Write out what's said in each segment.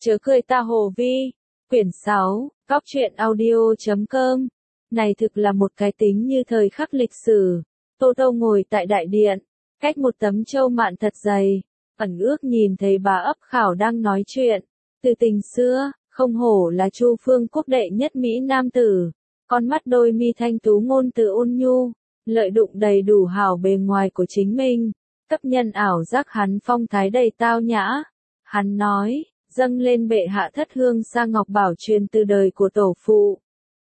Chớ cười ta Hồ Vi, quyển 6, góc truyện audio.com. Này thực là một cái tính như thời khắc lịch sử. Tô Tô ngồi tại đại điện, cách một tấm châu mạn thật dày, ẩn ước nhìn thấy bà ấp khảo đang nói chuyện. Từ tình xưa, không hổ là Chu Phương Quốc đệ nhất Mỹ Nam tử, con mắt đôi mi thanh tú ngôn từ ôn nhu, lợi dụng đầy đủ hảo bề ngoài của chính mình, cấp nhân ảo giác hắn phong thái đầy tao nhã. Hắn nói, dâng lên bệ hạ thất hương sa ngọc bảo truyền từ đời của tổ phụ.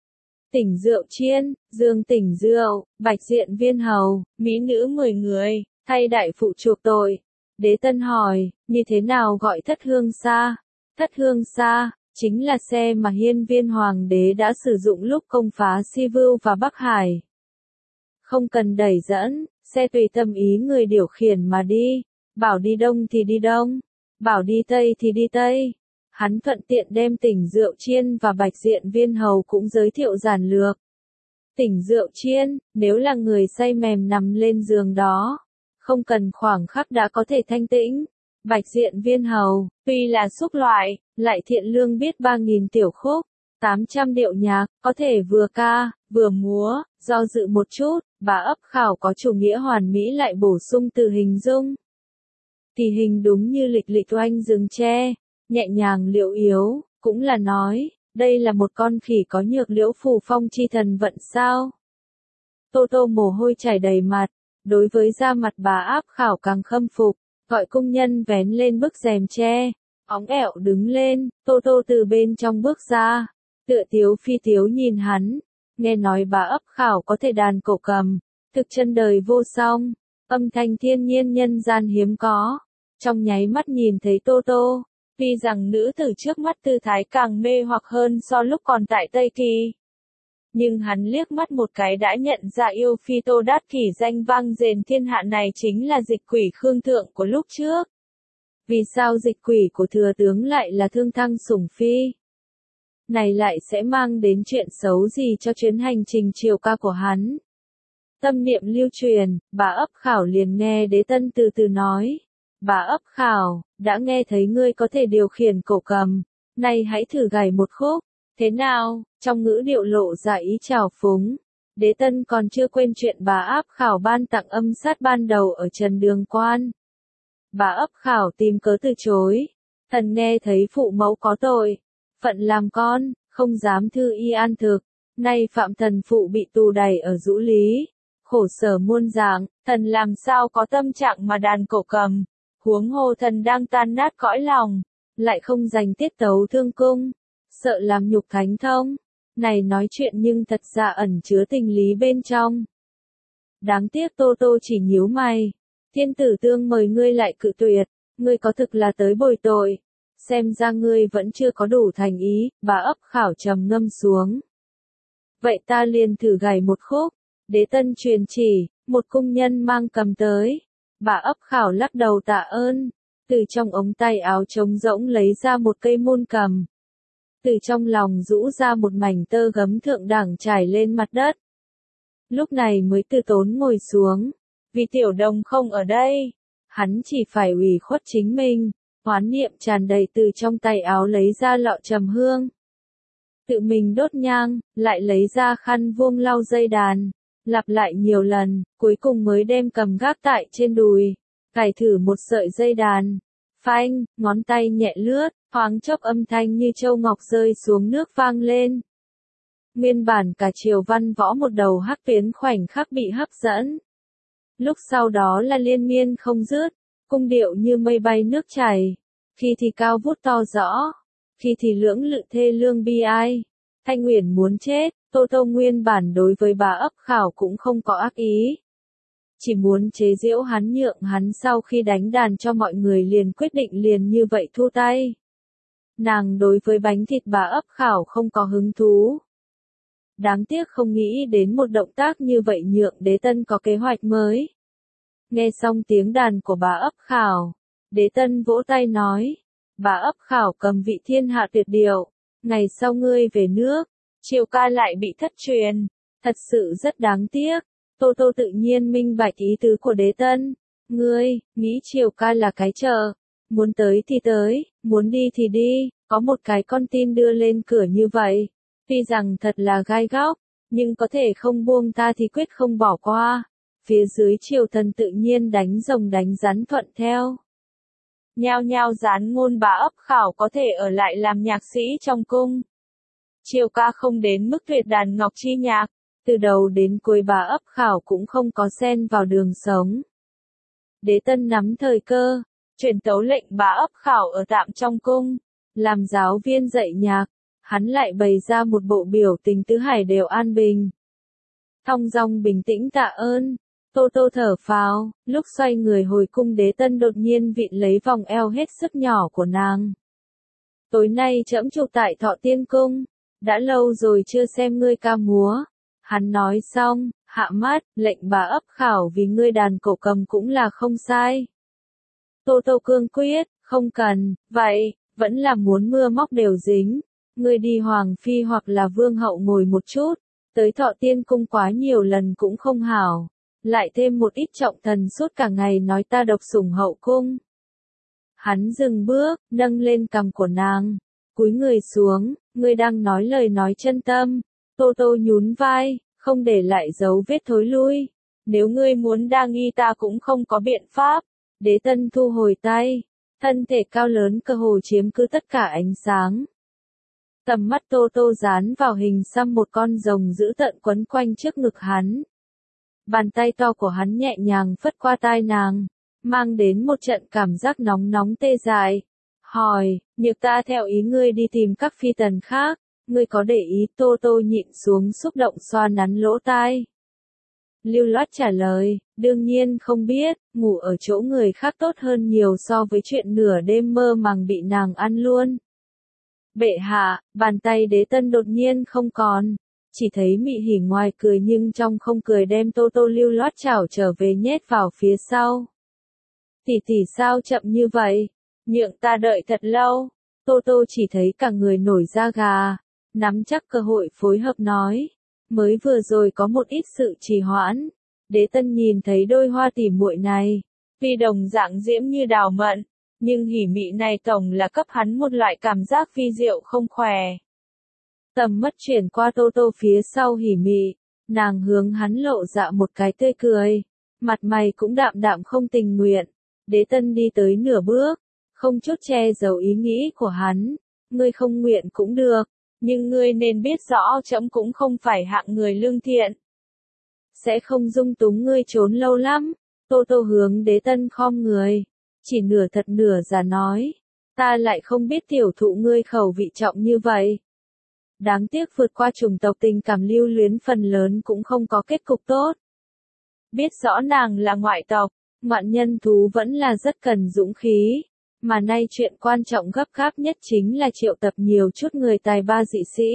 Tỉnh rượu chiên, dương tỉnh rượu, bạch diện viên hầu, mỹ nữ 10 người, thay đại phụ chuộc tội. Đế Tân hỏi, như thế nào gọi thất hương sa? Thất hương sa, chính là xe mà hiên viên hoàng đế đã sử dụng lúc công phá Si Vưu và Bắc Hải. Không cần đẩy dẫn, xe tùy tâm ý người điều khiển mà đi, bảo đi đông thì đi đông, bảo đi tây thì đi tây. Hắn thuận tiện đem tỉnh rượu chiên và bạch diện viên hầu cũng giới thiệu giản lược. Tỉnh rượu chiên, nếu là người say mềm nằm lên giường đó, không cần khoảng khắc đã có thể thanh tĩnh. Bạch diện viên hầu, tuy là xúc loại, lại thiện lương biết 3.000 tiểu khúc, 800 điệu nhạc, có thể vừa ca, vừa múa. Do dự một chút, bà ấp khảo có chủ nghĩa hoàn mỹ lại bổ sung từ hình dung. Thì hình đúng như lịch lịch oanh rừng tre, nhẹ nhàng liễu yếu, cũng là nói, đây là một con khỉ có nhược liễu phù phong chi thần vận sao. Tô Tô mồ hôi chảy đầy mặt, đối với da mặt bà áp khảo càng khâm phục, gọi cung nhân vén lên bức rèm tre, óng ẹo đứng lên, Tô Tô từ bên trong bước ra, tựa tiếu phi tiếu nhìn hắn, nghe nói bà ấp khảo có thể đàn cổ cầm, thực chân đời vô song, âm thanh thiên nhiên nhân gian hiếm có, trong nháy mắt nhìn thấy Tô Tô. Vì rằng nữ tử trước mắt tư thái càng mê hoặc hơn so lúc còn tại Tây Kỳ. Nhưng hắn liếc mắt một cái đã nhận ra yêu phi Tô Đát Kỷ danh vang dền thiên hạ này chính là dịch quỷ Khương Thượng của lúc trước. Vì sao dịch quỷ của thừa tướng lại là Thương Thăng Sủng Phi? Này lại sẽ mang đến chuyện xấu gì cho chuyến hành trình triều ca của hắn? Tâm niệm lưu truyền, bà ấp khảo liền nghe Đế Tân từ từ nói. Bà ấp khảo, đã nghe thấy ngươi có thể điều khiển cổ cầm, nay hãy thử gảy một khúc, thế nào, trong ngữ điệu lộ ra ý trào phúng. Đế Tân còn chưa quên chuyện bà ấp khảo ban tặng âm sát ban đầu ở Trần Đường Quan. Bà ấp khảo tìm cớ từ chối, thần nghe thấy phụ mẫu có tội, phận làm con, không dám thư y an thực, nay phạm thần phụ bị tù đày ở Dũ Lý, khổ sở muôn dạng, thần làm sao có tâm trạng mà đàn cổ cầm. Huống hồ thần đang tan nát cõi lòng, lại không dành tiết tấu thương cung, sợ làm nhục thánh thông. Này nói chuyện nhưng thật ra ẩn chứa tình lý bên trong. Đáng tiếc Tô Tô chỉ nhíu mày. Thiên tử tương mời ngươi lại cự tuyệt, ngươi có thực là tới bồi tội. Xem ra ngươi vẫn chưa có đủ thành ý, bà ấp khảo trầm ngâm xuống. Vậy ta liền thử gảy một khúc, Đế Tân truyền chỉ, một cung nhân mang cầm tới. Bà ấp khảo lắc đầu tạ ơn, từ trong ống tay áo trống rỗng lấy ra một cây môn cầm. Từ trong lòng rũ ra một mảnh tơ gấm thượng đẳng trải lên mặt đất. Lúc này mới từ tốn ngồi xuống, vì tiểu đồng không ở đây, hắn chỉ phải ủy khuất chính mình, hoán niệm tràn đầy từ trong tay áo lấy ra lọ trầm hương. Tự mình đốt nhang, lại lấy ra khăn vuông lau dây đàn. Lặp lại nhiều lần, cuối cùng mới đem cầm gác tại trên đùi, cài thử một sợi dây đàn. Phanh, ngón tay nhẹ lướt, thoáng chốc âm thanh như châu ngọc rơi xuống nước vang lên. Nguyên bản cả triều văn võ một đầu hắc tuyến khoảnh khắc bị hấp dẫn. Lúc sau đó là liên miên không dứt, cung điệu như mây bay nước chảy, khi thì cao vút to rõ, khi thì lưỡng lự thê lương bi ai. Thanh Uyển muốn chết. Tô Tô nguyên bản đối với bà ấp khảo cũng không có ác ý. Chỉ muốn chế giễu hắn nhượng hắn sau khi đánh đàn cho mọi người liền quyết định liền như vậy thu tay. Nàng đối với bánh thịt bà ấp khảo không có hứng thú. Đáng tiếc không nghĩ đến một động tác như vậy nhượng Đế Tân có kế hoạch mới. Nghe xong tiếng đàn của bà ấp khảo, Đế Tân vỗ tay nói, bà ấp khảo cầm vị thiên hạ tuyệt điệu, ngày sau ngươi về nước. Triều ca lại bị thất truyền, thật sự rất đáng tiếc. Tô Tô tự nhiên minh bạch ý tứ của Đế Tân. Ngươi, nghĩ triều ca là cái chờ, muốn tới thì tới, muốn đi thì đi, Có một cái con tin đưa lên cửa như vậy, tuy rằng thật là gai góc, nhưng có thể không buông ta thì quyết không bỏ qua. Phía dưới triều thần tự nhiên đánh rồng đánh rắn thuận theo. Nhao nhao gián ngôn bá ấp khảo có thể ở lại làm nhạc sĩ trong cung. Triều ca không đến mức tuyệt đàn ngọc chi nhạc, từ đầu đến cuối bá ấp khảo cũng không có xen vào đường sống. Đế Tân nắm thời cơ, truyền tấu lệnh bá ấp khảo ở tạm trong cung, làm giáo viên dạy nhạc, hắn lại bày ra một bộ biểu tình tứ hải đều an bình. Thong dong bình tĩnh tạ ơn, Tô Tô thở phào, lúc xoay người hồi cung Đế Tân đột nhiên vịn lấy vòng eo hết sức nhỏ của nàng. Tối nay trẫm chụp tại Thọ Tiên Cung, đã lâu rồi chưa xem ngươi ca múa. Hắn nói xong, hạ mắt, lệnh bá ấp khảo vì ngươi đàn cổ cầm cũng là không sai. Tô Tô cương quyết, không cần, vậy, vẫn là muốn mưa móc đều dính. Ngươi đi hoàng phi hoặc là vương hậu ngồi một chút, tới Thọ Tiên Cung quá nhiều lần cũng không hảo. Lại thêm một ít trọng thần suốt cả ngày nói ta độc sủng hậu cung. Hắn dừng bước, nâng lên cằm của nàng, cúi người xuống, ngươi đang nói lời nói chân tâm. Tô Tô nhún vai, không để lại dấu vết thối lui. Nếu ngươi muốn đa nghi ta cũng không có biện pháp. Đế Tân thu hồi tay, thân thể cao lớn cơ hồ chiếm cứ tất cả ánh sáng. Tầm mắt Tô Tô dán vào hình xăm một con rồng dữ tợn quấn quanh trước ngực hắn. Bàn tay to của hắn nhẹ nhàng phất qua tai nàng, mang đến một trận cảm giác nóng nóng tê dại. Hỏi, nhược ta theo ý ngươi đi tìm các phi tần khác, ngươi có để ý? Tô Tô nhịn xuống xúc động xoa nắn lỗ tai. Lưu loát trả lời, đương nhiên không biết, ngủ ở chỗ người khác tốt hơn nhiều so với chuyện nửa đêm mơ màng bị nàng ăn luôn. Bệ hạ, bàn tay Đế Tân đột nhiên không còn. Chỉ thấy mị hỉ ngoài cười nhưng trong không cười đem Tô Tô lưu loát chảo trở về nhét vào phía sau. Tỷ tỷ sao chậm như vậy? Nhượng ta đợi thật lâu. Tô Tô chỉ thấy cả người nổi da gà, nắm chắc cơ hội phối hợp nói. Mới vừa rồi có một ít sự trì hoãn. Đế Tân nhìn thấy đôi hoa tỉ muội này, tuy đồng dạng diễm như đào mận, nhưng hỉ mị này tổng là cấp hắn một loại cảm giác vi diệu không khỏe. Tầm mắt chuyển qua Tô Tô phía sau hỉ mị, nàng hướng hắn lộ dạ một cái tươi cười, mặt mày cũng đạm đạm không tình nguyện. Đế Tân đi tới nửa bước, không chút che giấu ý nghĩ của hắn, ngươi không nguyện cũng được, nhưng ngươi nên biết rõ trẫm cũng không phải hạng người lương thiện. Sẽ không dung túng ngươi trốn lâu lắm. Tô Tô hướng Đế Tân khom người, chỉ nửa thật nửa giả nói, ta lại không biết tiểu thụ ngươi khẩu vị trọng như vậy. Đáng tiếc vượt qua chủng tộc tình cảm lưu luyến phần lớn cũng không có kết cục tốt. Biết rõ nàng là ngoại tộc, ngoạn nhân thú vẫn là rất cần dũng khí, mà nay chuyện quan trọng gấp gáp nhất chính là triệu tập nhiều chút người tài ba dị sĩ.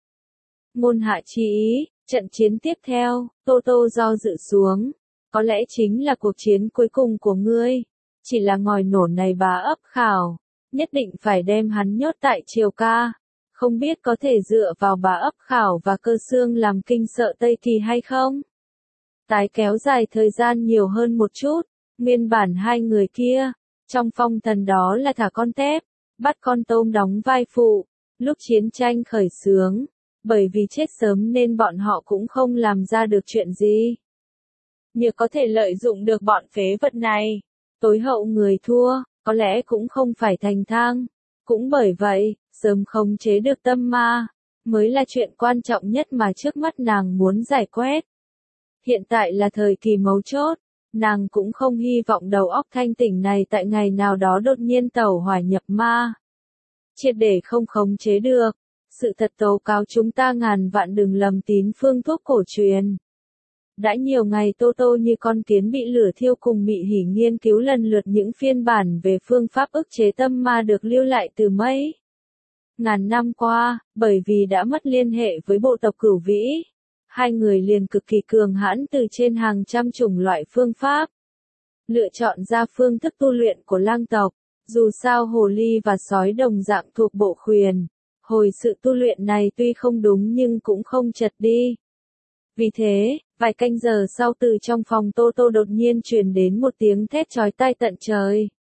Ngôn hạ chi ý, trận chiến tiếp theo, Tô Tô do dự xuống, có lẽ chính là cuộc chiến cuối cùng của ngươi, chỉ là ngòi nổ này bá ấp khảo, nhất định phải đem hắn nhốt tại triều ca. Không biết có thể dựa vào bá ấp khảo và cơ xương làm kinh sợ Tây Kỳ hay không? Tái kéo dài thời gian nhiều hơn một chút, nguyên bản hai người kia, trong phong thần đó là thả con tép, bắt con tôm đóng vai phụ, lúc chiến tranh khởi xướng, bởi vì chết sớm nên bọn họ cũng không làm ra được chuyện gì. Nhược có thể lợi dụng được bọn phế vật này, tối hậu người thua, có lẽ cũng không phải thành thang. Cũng bởi vậy, sớm khống chế được tâm ma, mới là chuyện quan trọng nhất mà trước mắt nàng muốn giải quyết. Hiện tại là thời kỳ mấu chốt, nàng cũng không hy vọng đầu óc thanh tỉnh này tại ngày nào đó đột nhiên tẩu hỏa nhập ma. Triệt để không khống chế được, sự thật tố cáo chúng ta ngàn vạn đừng lầm tín phương thuốc cổ truyền. Đã nhiều ngày Tô Tô như con kiến bị lửa thiêu cùng Mị Hỉ nghiên cứu lần lượt những phiên bản về phương pháp ức chế tâm ma được lưu lại từ mấy ngàn năm qua, bởi vì đã mất liên hệ với bộ tộc Cửu Vĩ. Hai người liền cực kỳ cường hãn từ trên hàng trăm chủng loại phương pháp. Lựa chọn ra phương thức tu luyện của lang tộc, dù sao hồ ly và sói đồng dạng thuộc bộ khuyển. Hồi sự tu luyện này tuy không đúng nhưng cũng không chật đi. Vì thế, vài canh giờ sau từ trong phòng Tô Tô đột nhiên truyền đến một tiếng thét chói tai tận trời.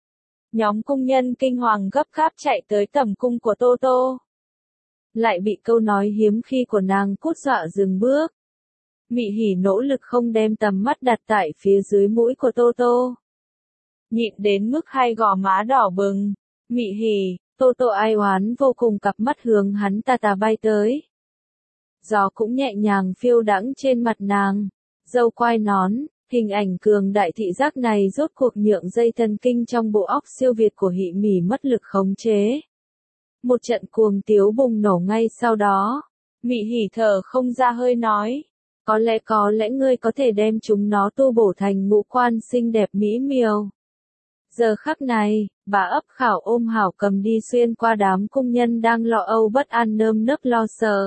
Nhóm cung nhân kinh hoàng gấp gáp chạy tới tầm cung của Tô Tô. Lại bị câu nói hiếm khi của nàng cốt dọa dừng bước. Mị Hỉ nỗ lực không đem tầm mắt đặt tại phía dưới mũi của Tô Tô. Nhịn đến mức hai gò má đỏ bừng. Mị Hỉ, Tô Tô ai oán vô cùng, cặp mắt hướng hắn tà tà bay tới. Gió cũng nhẹ nhàng phiêu đãng trên mặt nàng. Dâu quai nón, hình ảnh cường đại thị giác này rốt cuộc nhượng dây thần kinh trong bộ óc siêu việt của Hỉ Mỉ mất lực khống chế. Một trận cuồng tiếu bùng nổ ngay sau đó. Mị Hỉ thở không ra hơi nói. Có lẽ ngươi có thể đem chúng nó tu bổ thành ngũ quan xinh đẹp mỹ miều. Giờ khắc này, bà ấp khảo ôm Hảo Cầm đi xuyên qua đám cung nhân đang lo âu bất an nơm nớp lo sợ.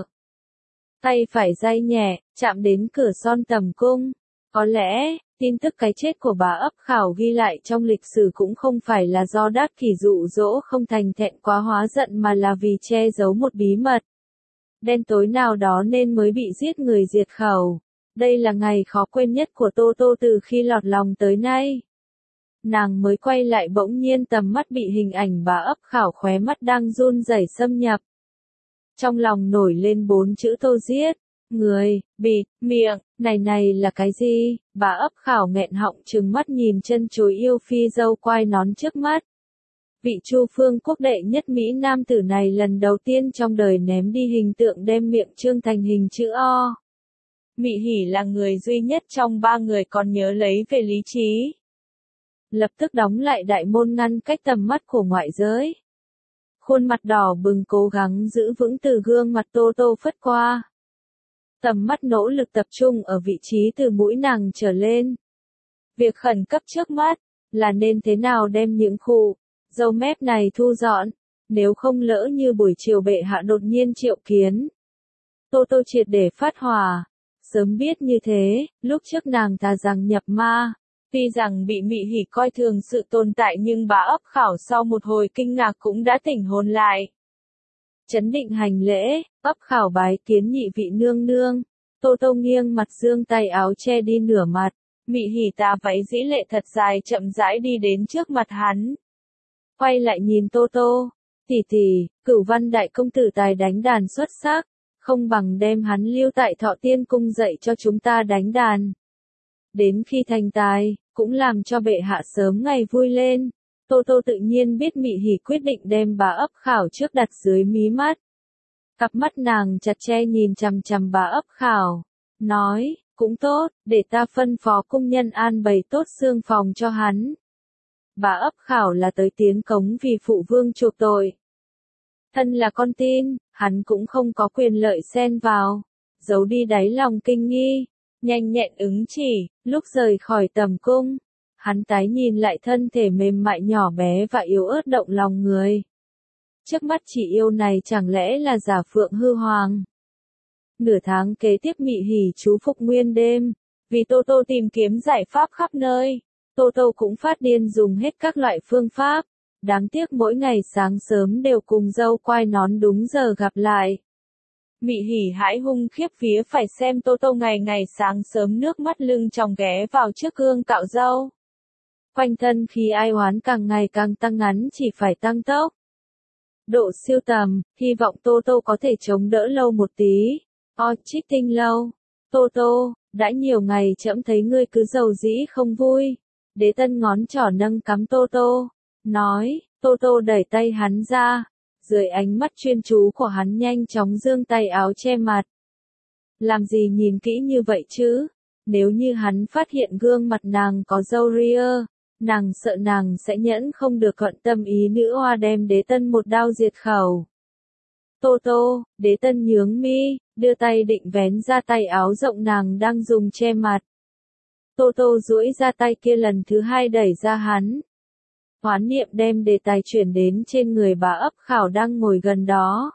Tay phải day nhẹ, chạm đến cửa son tầm cung. Có lẽ, tin tức cái chết của bà ấp khảo ghi lại trong lịch sử cũng không phải là do Đát Kỷ dụ dỗ không thành thẹn quá hóa giận mà là vì che giấu một bí mật đen tối nào đó nên mới bị giết người diệt khẩu. Đây là ngày khó quên nhất của Tô Tô từ khi lọt lòng tới nay. Nàng mới quay lại bỗng nhiên tầm mắt bị hình ảnh bà ấp khảo khóe mắt đang run rẩy xâm nhập. Trong lòng nổi lên 4 chữ Tô giết. Người, bịt, miệng, này là cái gì? Bà ấp khảo nghẹn họng trừng mắt nhìn chân chối yêu phi dâu quai nón trước mắt. Vị Chu Phương Quốc đệ nhất Mỹ nam tử này lần đầu tiên trong đời ném đi hình tượng đem miệng trương thành hình chữ O. Mị Hỉ là người duy nhất trong 3 người còn nhớ lấy về lý trí. Lập tức đóng lại đại môn ngăn cách tầm mắt của ngoại giới. Khuôn mặt đỏ bừng cố gắng giữ vững từ gương mặt Tô Tô phất qua. Tầm mắt nỗ lực tập trung ở vị trí từ mũi nàng trở lên. Việc khẩn cấp trước mắt là nên thế nào đem những khu râu mép này thu dọn, nếu không lỡ như buổi chiều bệ hạ đột nhiên triệu kiến. Tô Tô triệt để phát hỏa, sớm biết như thế, lúc trước nàng thà rằng nhập ma. Tuy rằng bị Mị Hỉ coi thường sự tồn tại nhưng bà ấp khảo sau một hồi kinh ngạc cũng đã tỉnh hồn lại. Chấn định hành lễ, ấp khảo bái kiến nhị vị nương nương. Tô Tô nghiêng mặt giương tay áo che đi nửa mặt. Mị Hỉ tà váy dĩ lệ thật dài chậm rãi đi đến trước mặt hắn. Quay lại nhìn Tô Tô. Tỷ tỷ, Cửu Văn đại công tử tài đánh đàn xuất sắc. Không bằng đem hắn lưu tại Thọ Tiên cung dạy cho chúng ta đánh đàn. Đến khi thành tài, cũng làm cho bệ hạ sớm ngày vui lên. Tô Tô tự nhiên biết Mị Hỉ quyết định đem bà ấp khảo trước đặt dưới mí mắt. Cặp mắt nàng chặt che nhìn chằm chằm bà ấp khảo. Nói, cũng tốt, để ta phân phó cung nhân an bày tốt xương phòng cho hắn. Bà ấp khảo là tới tiến cống vì phụ vương chuộc tội. Thân là con tin, hắn cũng không có quyền lợi xen vào. Giấu đi đáy lòng kinh nghi. Nhanh nhẹn ứng chỉ, lúc rời khỏi tầm cung. Hắn tái nhìn lại thân thể mềm mại nhỏ bé và yếu ớt động lòng người. Trước mắt chị yêu này chẳng lẽ là giả phượng hư hoàng. Nửa tháng kế tiếp Mị Hỉ chú phục nguyên đêm. Vì Tô Tô tìm kiếm giải pháp khắp nơi. Tô Tô cũng phát điên dùng hết các loại phương pháp. Đáng tiếc mỗi ngày sáng sớm đều cùng dâu quai nón đúng giờ gặp lại. Mị Hỉ hãi hùng khiếp vía phải xem Tô Tô ngày sáng sớm nước mắt lưng tròng ghé vào trước gương cạo râu. Quanh thân khi ai oán càng ngày càng tăng ngắn chỉ phải tăng tốc. Độ siêu tầm, hy vọng Tô Tô có thể chống đỡ lâu một tí. Chích tinh lâu. Tô Tô, đã nhiều ngày trẫm thấy ngươi cứ giàu dĩ không vui. Đế Tân ngón trỏ nâng cắm Tô Tô. Nói, Tô Tô đẩy tay hắn ra. Dưới ánh mắt chuyên chú của hắn nhanh chóng giương tay áo che mặt. Làm gì nhìn kỹ như vậy chứ? Nếu như hắn phát hiện gương mặt nàng có râu ria, nàng sợ nàng sẽ nhẫn không được thuận tâm ý nữ hoa đem Đế Tân một đao diệt khẩu. Tô Tô, Đế Tân nhướng mi, đưa tay định vén ra tay áo rộng nàng đang dùng che mặt. Tô Tô duỗi ra tay kia lần thứ hai đẩy ra hắn. Hoán niệm đem đề tài chuyển đến trên người bà ấp khảo đang ngồi gần đó.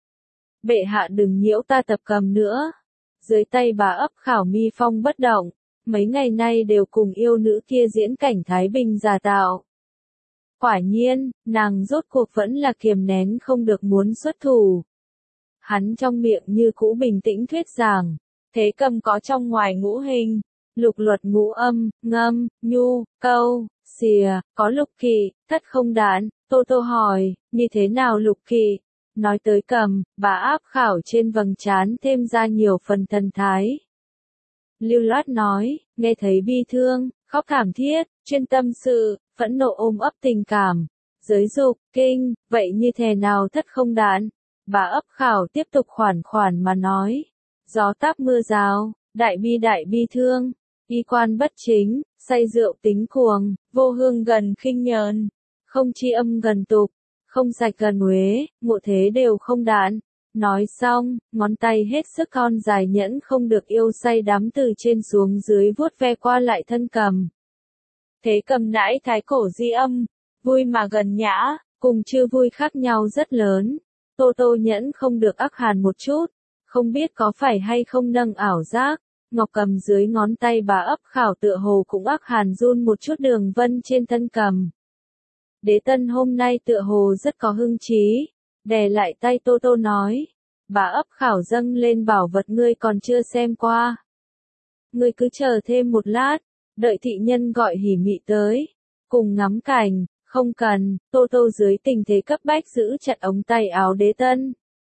Bệ hạ đừng nhiễu ta tập cầm nữa. Dưới tay bà ấp khảo mi phong bất động. Mấy ngày nay đều cùng yêu nữ kia diễn cảnh Thái Bình giả tạo. Quả nhiên, nàng rốt cuộc vẫn là kiềm nén không được muốn xuất thủ. Hắn trong miệng như cũ bình tĩnh thuyết giảng. Thế cầm có trong ngoài ngũ hình. Lục luật ngũ âm, ngâm, nhu, câu, xìa, có lục kỵ, thất không đạn, Tô Tô hỏi, như thế nào lục kỵ? Nói tới cầm, bà áp khảo trên vầng trán thêm ra nhiều phần thần thái. Lưu loát nói, nghe thấy bi thương, khóc thảm thiết, chuyên tâm sự, phẫn nộ ôm ấp tình cảm, giới dục, kinh, vậy như thế nào thất không đạn? Bà ấp khảo tiếp tục khoản khoản mà nói, gió táp mưa rào, đại bi thương, y quan bất chính, say rượu tính cuồng, vô hương gần khinh nhờn, không tri âm gần tục, không sạch gần uế, ngộ thế đều không đạn. Nói xong, ngón tay hết sức thon dài nhẫn không được yêu say đắm từ trên xuống dưới vuốt ve qua lại thân cầm. Thế cầm nãi thái cổ di âm, vui mà gần nhã, cùng chưa vui khác nhau rất lớn. Tô Tô nhẫn không được ác hàn một chút, không biết có phải hay không nâng ảo giác, ngọc cầm dưới ngón tay bà ấp khảo tựa hồ cũng ác hàn run một chút đường vân trên thân cầm. Đế Tân hôm nay tựa hồ rất có hưng trí, đè lại tay Tô Tô nói, bà ấp khảo dâng lên bảo vật ngươi còn chưa xem qua. Ngươi cứ chờ thêm một lát, đợi thị nhân gọi hỉ mị tới, cùng ngắm cảnh, không cần, Tô Tô dưới tình thế cấp bách giữ chặt ống tay áo Đế Tân.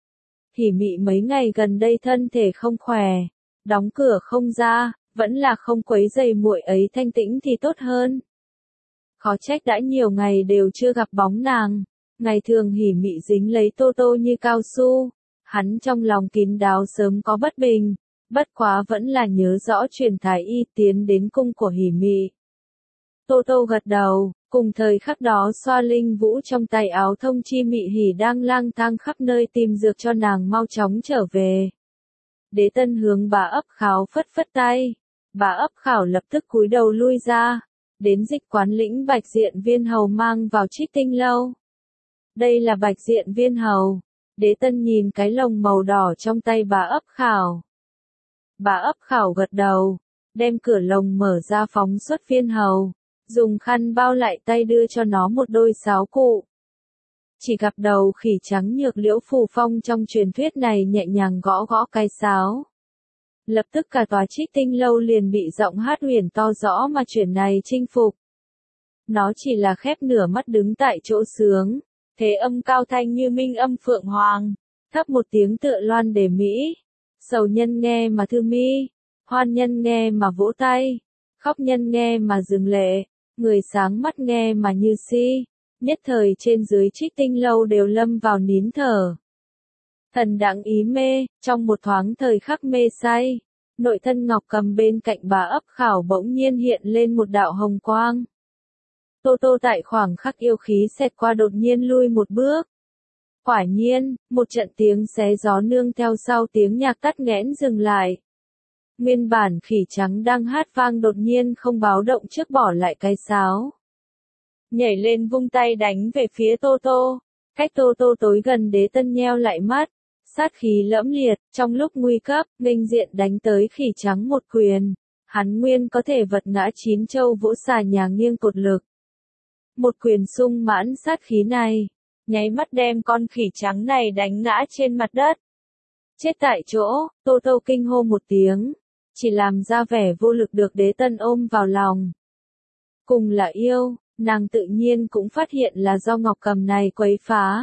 Hỉ mị mấy ngày gần đây thân thể không khỏe, đóng cửa không ra, vẫn là không quấy rầy muội ấy thanh tĩnh thì tốt hơn. Khó trách đã nhiều ngày đều chưa gặp bóng nàng, ngày thường hỉ mị dính lấy Tô Tô như cao su, hắn trong lòng kín đáo sớm có bất bình, bất quá vẫn là nhớ rõ truyền thái y tiến đến cung của hỉ mị. Tô Tô gật đầu, cùng thời khắc đó xoa linh vũ trong tay áo thông chi mị hỉ đang lang thang khắp nơi tìm dược cho nàng mau chóng trở về. Đế Tân hướng bà ấp khảo phất phất tay, bà ấp khảo lập tức cúi đầu lui ra, đến dịch quán lĩnh bạch diện viên hầu mang vào Trích Tinh lâu. Đây là bạch diện viên hầu. Đế Tân nhìn cái lồng màu đỏ trong tay bà ấp khảo. Bà ấp khảo gật đầu, đem cửa lồng mở ra phóng xuất viên hầu, dùng khăn bao lại tay đưa cho nó một đôi sáo cụ. Chỉ gặp đầu khỉ trắng nhược liễu phù phong trong truyền thuyết này nhẹ nhàng gõ gõ cái sáo. Lập tức cả tòa Trích Tinh lâu liền bị giọng hát huyền to rõ mà chuyển này chinh phục. Nó chỉ là khép nửa mắt đứng tại chỗ sướng, thế âm cao thanh như minh âm phượng hoàng, thấp một tiếng tựa loan đề mỹ. Sầu nhân nghe mà thư mi, hoan nhân nghe mà vỗ tay, khóc nhân nghe mà dừng lệ, người sáng mắt nghe mà như si. Nhất thời trên dưới Trích Tinh lâu đều lâm vào nín thở. Thần đãng ý mê, trong một thoáng thời khắc mê say, nội thân ngọc cầm bên cạnh bà ấp khảo bỗng nhiên hiện lên một đạo hồng quang. Tô Tô tại khoảng khắc yêu khí xẹt qua đột nhiên lui một bước. Quả nhiên, một trận tiếng xé gió nương theo sau tiếng nhạc tắt nghẽn dừng lại. Nguyên bản khỉ trắng đang hát vang đột nhiên không báo động trước bỏ lại cái sáo. Nhảy lên vung tay đánh về phía Tô Tô, cách Tô Tô tối gần Đế Tân nheo lại mắt, sát khí lẫm liệt, trong lúc nguy cấp, nghênh diện đánh tới khỉ trắng một quyền, hắn nguyên có thể vật ngã chín châu vỗ xà nhà nghiêng cột lực. Một quyền sung mãn sát khí này, nháy mắt đem con khỉ trắng này đánh ngã trên mặt đất. Chết tại chỗ, Tô Tô kinh hô một tiếng, chỉ làm ra vẻ vô lực được Đế Tân ôm vào lòng. Cùng là yêu, nàng tự nhiên cũng phát hiện là do ngọc cầm này quấy phá.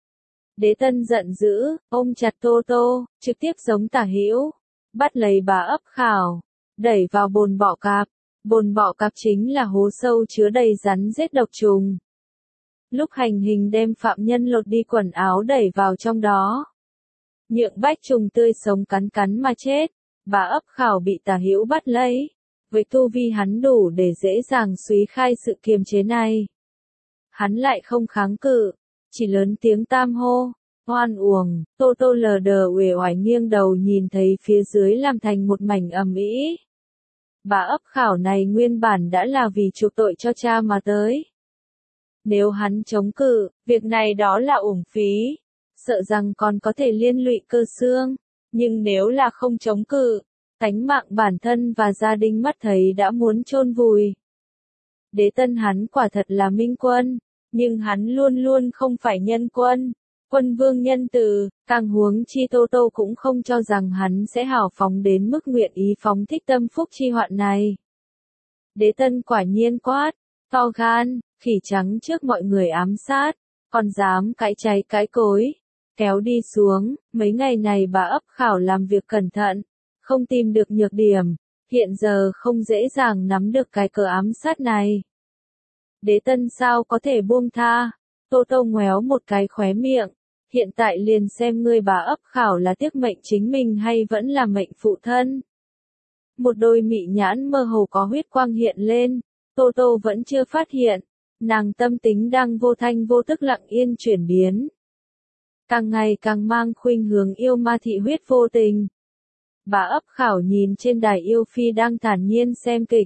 Đế Tân giận dữ, ôm chặt Tô Tô, trực tiếp giống tả hữu, bắt lấy bà ấp khảo, đẩy vào bồn bọ cạp. Bồn bọ cạp chính là hố sâu chứa đầy rắn rết độc trùng. Lúc hành hình đem phạm nhân lột đi quần áo đẩy vào trong đó. Nhượng bách trùng tươi sống cắn cắn mà chết, bà ấp khảo bị tả hữu bắt lấy. Với tu vi hắn đủ để dễ dàng suy khai sự kiềm chế này. Hắn lại không kháng cự, chỉ lớn tiếng tam hô, hoan uổng, Tô Tô lờ đờ uể oải nghiêng đầu nhìn thấy phía dưới làm thành một mảnh ầm ĩ. Bà ấp khảo này nguyên bản đã là vì chuộc tội cho cha mà tới. Nếu hắn chống cự, việc này đó là uổng phí, sợ rằng còn có thể liên lụy cơ xương, nhưng nếu là không chống cự, tánh mạng bản thân và gia đình mắt thấy đã muốn chôn vùi. Đế Tân hắn quả thật là minh quân, nhưng hắn luôn luôn không phải nhân quân. Quân vương nhân từ, càng huống chi Tô Tô cũng không cho rằng hắn sẽ hào phóng đến mức nguyện ý phóng thích tâm phúc chi hoạn này. Đế Tân quả nhiên quát, To gan, khỉ trắng trước mọi người ám sát, còn dám cãi cháy cãi cối, kéo đi xuống, mấy ngày này bà ấp khảo làm việc cẩn thận, không tìm được nhược điểm, hiện giờ không dễ dàng nắm được cái cờ ám sát này. Đế Tân sao có thể buông tha, Tô Tô ngoéo một cái khóe miệng, hiện tại liền xem ngươi bà ấp khảo là tiếc mệnh chính mình hay vẫn là mệnh phụ thân. Một đôi mị nhãn mơ hồ có huyết quang hiện lên, Tô Tô vẫn chưa phát hiện, nàng tâm tính đang vô thanh vô tức lặng yên chuyển biến. Càng ngày càng mang khuynh hướng yêu ma thị huyết vô tình. Bà ấp khảo nhìn trên đài yêu phi đang thản nhiên xem kịch.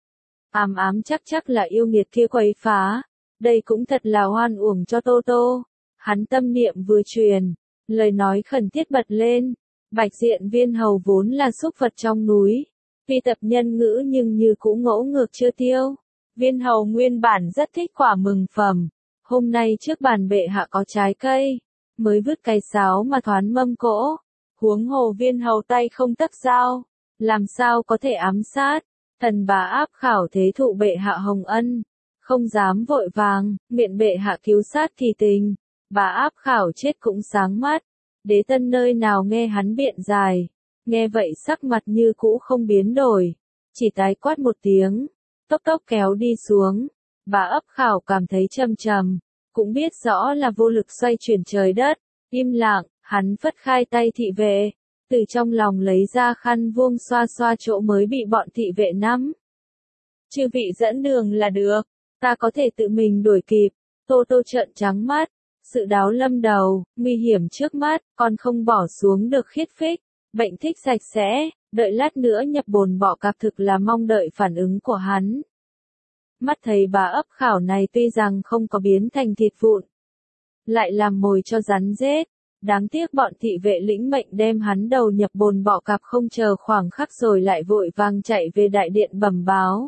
Ám ám chắc là yêu nghiệt kia quấy phá, đây cũng thật là oan uổng cho Tô Tô. Hắn tâm niệm vừa truyền, lời nói khẩn thiết bật lên, Bạch Diện Viên Hầu vốn là súc vật trong núi, tuy tập nhân ngữ nhưng như cũ ngỗ ngược chưa tiêu. Viên Hầu nguyên bản rất thích quả mừng phẩm, hôm nay trước bàn bệ hạ có trái cây, mới vứt cái sáo mà thoán mâm cỗ, huống hồ Viên Hầu tay không tấc dao, làm sao có thể ám sát. Thần bà áp khảo thế thụ bệ hạ hồng ân, không dám vội vàng, miệng bệ hạ cứu sát thì tình, bà áp khảo chết cũng sáng mắt. Đế Tân nơi nào nghe hắn biện dài, nghe vậy sắc mặt như cũ không biến đổi, chỉ tái quát một tiếng, tốc tốc kéo đi xuống. Bà ấp khảo cảm thấy trầm trầm, cũng biết rõ là vô lực xoay chuyển trời đất, im lặng, hắn phất khai tay thị vệ, từ trong lòng lấy ra khăn vuông xoa xoa chỗ mới bị bọn thị vệ nắm. Chư vị dẫn đường là được, ta có thể tự mình đuổi kịp. Tô Tô trợn trắng mắt, sự đáo lâm đầu, nguy hiểm trước mắt, còn không bỏ xuống được khiết phích, bệnh thích sạch sẽ, đợi lát nữa nhập bồn bọ cạp thực là mong đợi phản ứng của hắn. Mắt thấy bà ấp khảo này tuy rằng không có biến thành thịt vụn, lại làm mồi cho rắn rết. Đáng tiếc bọn thị vệ lĩnh mệnh đem hắn đầu nhập bồn bọ cạp không chờ khoảng khắc rồi lại vội vàng chạy về đại điện bẩm báo.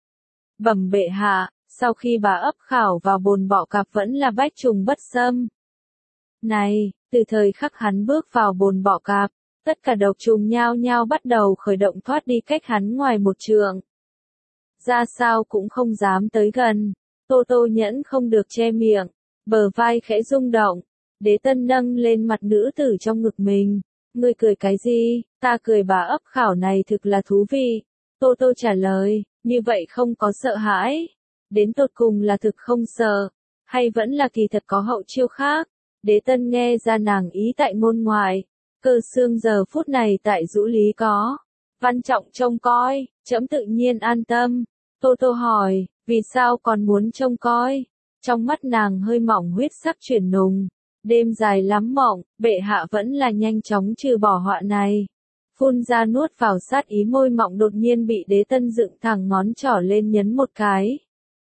Bẩm bệ hạ, sau khi bà ấp khảo vào bồn bọ cạp vẫn là bách trùng bất xâm. Này, từ thời khắc hắn bước vào bồn bọ cạp, tất cả độc trùng nhao nhao bắt đầu khởi động thoát đi cách hắn ngoài một trượng. Ra sao cũng không dám tới gần, Tô Tô nhẫn không được che miệng, bờ vai khẽ rung động. Đế Tân nâng lên mặt nữ tử trong ngực mình. Ngươi cười cái gì? Ta cười bà ấp khảo này thực là thú vị. Tô Tô trả lời, như vậy không có sợ hãi. Đến tột cùng là thực không sợ, hay vẫn là kỳ thật có hậu chiêu khác. Đế Tân nghe ra nàng ý tại môn ngoài. Cơ xương giờ phút này tại Dũ Lý có. Văn Trọng trông coi, trẫm tự nhiên an tâm. Tô Tô hỏi, vì sao còn muốn trông coi? Trong mắt nàng hơi mỏng huyết sắc chuyển nùng. Đêm dài lắm mộng, bệ hạ vẫn là nhanh chóng trừ bỏ họa này. Phun ra nuốt vào sát ý môi mọng đột nhiên bị Đế Tân dựng thẳng ngón trỏ lên nhấn một cái.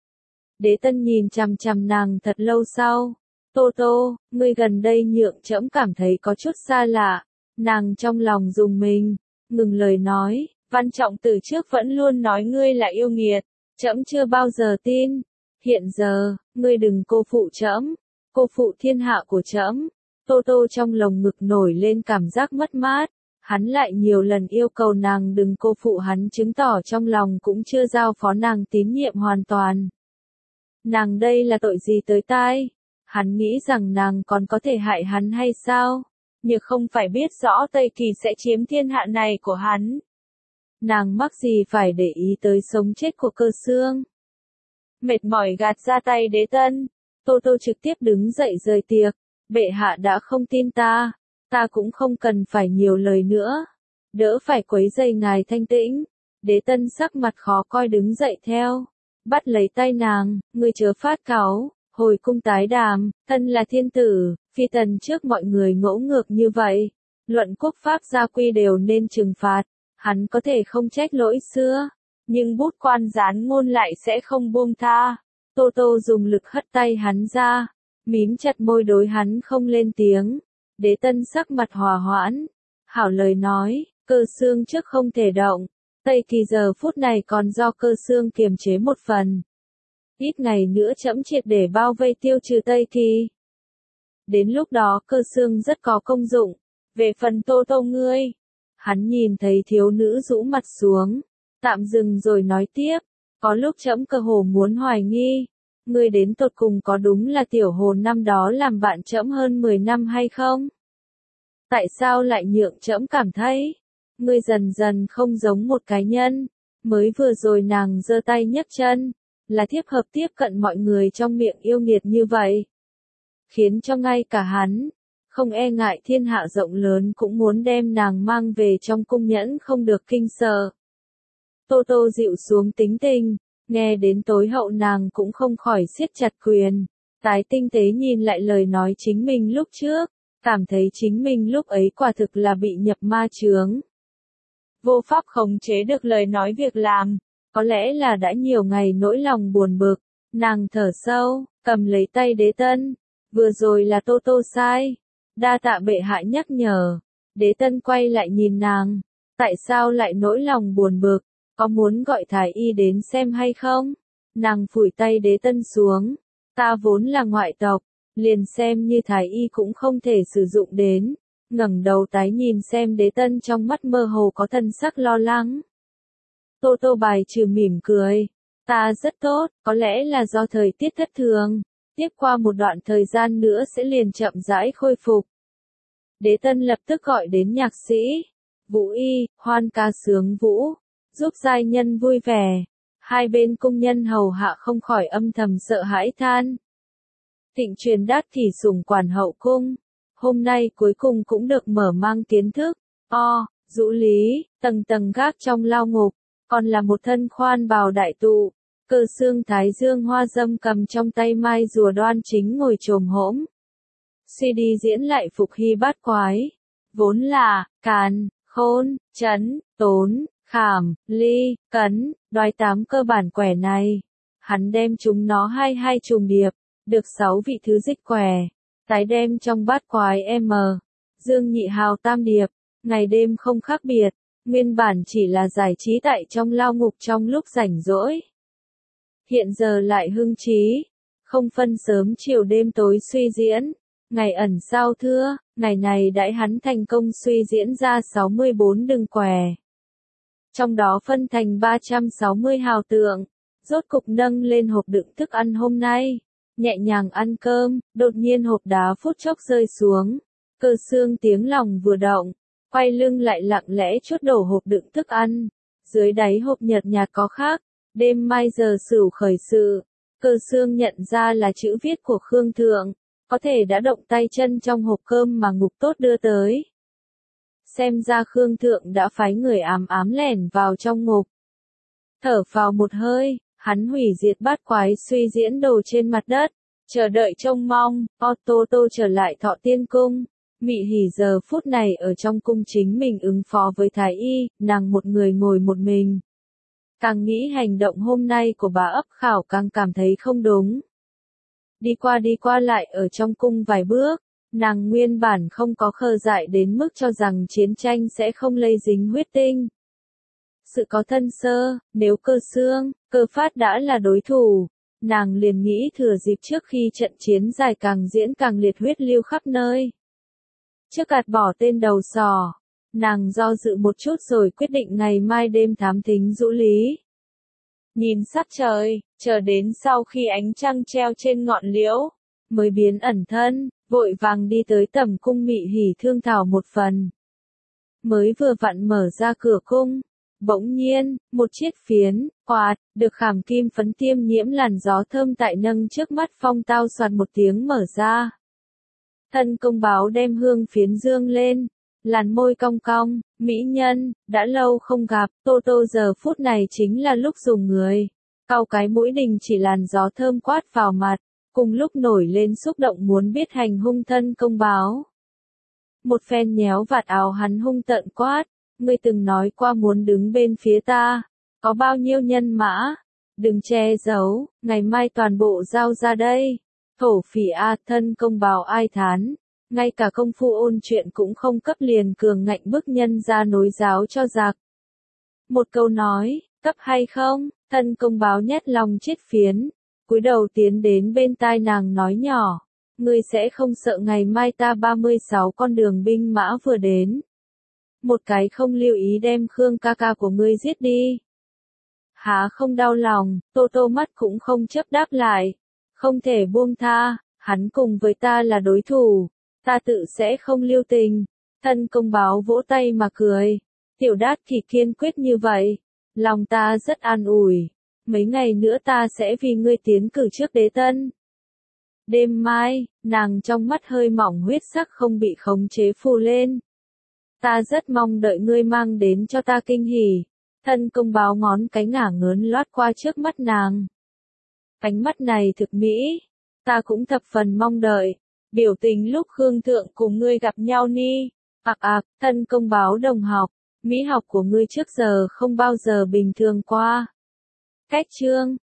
Đế Tân nhìn chằm chằm nàng thật lâu sau. Tô Tô, ngươi gần đây nhượng trẫm cảm thấy có chút xa lạ. Nàng trong lòng dùng mình, ngừng lời nói, Văn Trọng từ trước vẫn luôn nói ngươi là yêu nghiệt, trẫm chưa bao giờ tin. Hiện giờ, ngươi đừng cô phụ trẫm. Cô phụ thiên hạ của trẫm. Tô Tô trong lồng ngực nổi lên cảm giác mất mát, hắn lại nhiều lần yêu cầu nàng đừng cô phụ hắn chứng tỏ trong lòng cũng chưa giao phó nàng tín nhiệm hoàn toàn. Nàng đây là tội gì tới tai? Hắn nghĩ rằng nàng còn có thể hại hắn hay sao? Nhưng không phải biết rõ Tây Kỳ sẽ chiếm thiên hạ này của hắn. Nàng mắc gì phải để ý tới sống chết của Cơ Xương? Mệt mỏi gạt ra tay Đế Tân. Tô Tô trực tiếp đứng dậy rời tiệc, bệ hạ đã không tin ta, ta cũng không cần phải nhiều lời nữa, đỡ phải quấy rầy ngài thanh tĩnh. Đế Tân sắc mặt khó coi đứng dậy theo, bắt lấy tay nàng, ngươi chớ phát cáu, hồi cung tái đàm, thân là thiên tử, phi tần trước mọi người ngỗ ngược như vậy, luận quốc pháp gia quy đều nên trừng phạt, hắn có thể không trách lỗi xưa, nhưng bút quan gián ngôn lại sẽ không buông tha. Tô Tô dùng lực hất tay hắn ra, mím chặt môi đối hắn không lên tiếng. Đế Tân sắc mặt hòa hoãn, hảo lời nói, Cơ Xương trước không thể động, Tây Kỳ giờ phút này còn do Cơ Xương kiềm chế một phần. Ít ngày nữa trẫm triệt để bao vây tiêu trừ Tây Kỳ. Đến lúc đó Cơ Xương rất có công dụng. Về phần Tô Tô ngươi, hắn nhìn thấy thiếu nữ rũ mặt xuống, tạm dừng rồi nói tiếp. Có lúc trẫm cơ hồ muốn hoài nghi, ngươi đến tột cùng có đúng là tiểu hồ năm đó làm bạn trẫm hơn 10 năm hay không? Tại sao lại nhượng trẫm cảm thấy, ngươi dần dần không giống một cá nhân, mới vừa rồi nàng giơ tay nhấc chân, là thiếp hợp tiếp cận mọi người trong miệng yêu nghiệt như vậy. Khiến cho ngay cả hắn, không e ngại thiên hạ rộng lớn cũng muốn đem nàng mang về trong cung nhẫn không được kinh sợ. Tô Tô dịu xuống tính tình, nghe đến tối hậu nàng cũng không khỏi siết chặt quyền, tái tinh tế nhìn lại lời nói chính mình lúc trước, cảm thấy chính mình lúc ấy quả thực là bị nhập ma chướng. Vô pháp khống chế được lời nói việc làm, có lẽ là đã nhiều ngày nỗi lòng buồn bực, nàng thở sâu, cầm lấy tay Đế Tân, vừa rồi là Tô Tô sai, đa tạ bệ hạ nhắc nhở. Đế Tân quay lại nhìn nàng, tại sao lại nỗi lòng buồn bực, có muốn gọi thái y đến xem hay không? Nàng phủi tay Đế Tân xuống, ta vốn là ngoại tộc, liền xem như thái y cũng không thể sử dụng đến. Ngẩng đầu tái nhìn xem Đế Tân trong mắt mơ hồ có thần sắc lo lắng. Tô Tô bài trừ mỉm cười, ta rất tốt, có lẽ là do thời tiết thất thường, tiếp qua một đoạn thời gian nữa sẽ liền chậm rãi khôi phục. Đế Tân lập tức gọi đến nhạc sĩ, Vũ Y, hoan ca sướng vũ, giúp giai nhân vui vẻ. Hai bên cung nhân hầu hạ không khỏi âm thầm sợ hãi than. Thịnh truyền đát thì sủng quản hậu cung, hôm nay cuối cùng cũng được mở mang kiến thức. Dũ Lý, tầng tầng gác trong lao ngục, còn là một thân khoan bào đại tụ, cơ xương thái dương hoa dâm cầm trong tay mai rùa đoan chính ngồi chồm hỗn. CD diễn lại phục hy bát quái, vốn là càn, khôn, trấn, tốn, khảm, ly, cấn, đoái 8 cơ bản quẻ này. Hắn đem chúng nó hai trùng điệp, được 6 vị thứ dịch quẻ, tái đem trong bát quái dương nhị hào tam điệp, ngày đêm không khác biệt, nguyên bản chỉ là giải trí tại trong lao ngục trong lúc rảnh rỗi. Hiện giờ lại hưng trí, không phân sớm chiều đêm tối suy diễn, ngày ẩn sao thưa, ngày này đãi hắn thành công suy diễn ra 64 đường quẻ. Trong đó phân thành 360 hào tượng, rốt cục nâng lên hộp đựng thức ăn hôm nay, nhẹ nhàng ăn cơm, đột nhiên hộp đá phút chốc rơi xuống, cơ xương tiếng lòng vừa động, quay lưng lại lặng lẽ chốt đổ hộp đựng thức ăn, dưới đáy hộp nhợt nhạt có khắc, đêm mai giờ sửu khởi sự, cơ xương nhận ra là chữ viết của Khương Thượng, có thể đã động tay chân trong hộp cơm mà ngục tốt đưa tới. Xem ra Khương Thượng đã phái người ám ám lẻn vào trong ngục. Thở phào một hơi, hắn hủy diệt bát quái suy diễn đồ trên mặt đất, chờ đợi trông mong, Tô Tô trở lại Thọ Tiên Cung. Mị Hỉ giờ phút này ở trong cung chính mình ứng phó với thái y, nàng một người ngồi một mình. Càng nghĩ hành động hôm nay của bà ấp khảo càng cảm thấy không đúng. Đi qua lại ở trong cung vài bước, nàng nguyên bản không có khờ dại đến mức cho rằng chiến tranh sẽ không lây dính huyết tinh. Sự có thân sơ, nếu cơ xương, cơ phát đã là đối thủ, nàng liền nghĩ thừa dịp trước khi trận chiến dài càng diễn càng liệt huyết lưu khắp nơi. Trước gạt bỏ tên đầu sò, nàng do dự một chút rồi quyết định ngày mai đêm thám thính Dũ Lý. Nhìn sắc trời, chờ đến sau khi ánh trăng treo trên ngọn liễu, mới biến ẩn thân, vội vàng đi tới tầm cung Mị Hỉ thương thảo một phần. Mới vừa vặn mở ra cửa cung, bỗng nhiên, một chiếc phiến, quạt, được khảm kim phấn tiêm nhiễm làn gió thơm tại nâng trước mắt phong tao soạt một tiếng mở ra. Thân công báo đem hương phiến dương lên, làn môi cong cong, mỹ nhân, đã lâu không gặp, Tô Tô giờ phút này chính là lúc dùng người. Cau cái mũi đình chỉ làn gió thơm quát vào mặt, cùng lúc nổi lên xúc động muốn biết hành hung thân công báo. Một phen nhéo vạt áo hắn hung tợn quát, ngươi từng nói qua muốn đứng bên phía ta, có bao nhiêu nhân mã, đừng che giấu, ngày mai toàn bộ giao ra đây. Thổ phỉ thân công báo ai thán, ngay cả công phu ôn chuyện cũng không cấp liền cường ngạnh bức nhân ra nối giáo cho giặc. Một câu nói, cấp hay không, thân công báo nhét lòng chiết phiến, cúi đầu tiến đến bên tai nàng nói nhỏ, ngươi sẽ không sợ ngày mai ta 36 con đường binh mã vừa đến. Một cái không lưu ý đem Khương ca ca của ngươi giết đi. Há không đau lòng, Tô Tô mắt cũng không chớp đáp lại. Không thể buông tha, hắn cùng với ta là đối thủ, ta tự sẽ không lưu tình. Thân công báo vỗ tay mà cười. Tiểu Đát thì kiên quyết như vậy. Lòng ta rất an ủi. Mấy ngày nữa ta sẽ vì ngươi tiến cử trước đế tân. Đêm mai, nàng trong mắt hơi mỏng huyết sắc không bị khống chế phù lên. Ta rất mong đợi ngươi mang đến cho ta kinh hỉ. Thân công báo ngón cái ngả ngớn lót qua trước mắt nàng. Ánh mắt này thực mỹ. Ta cũng thập phần mong đợi. Biểu tình lúc Khương Thượng cùng ngươi gặp nhau ni. Thân công báo đồng học. Mỹ học của ngươi trước giờ không bao giờ bình thường qua. Cách chương.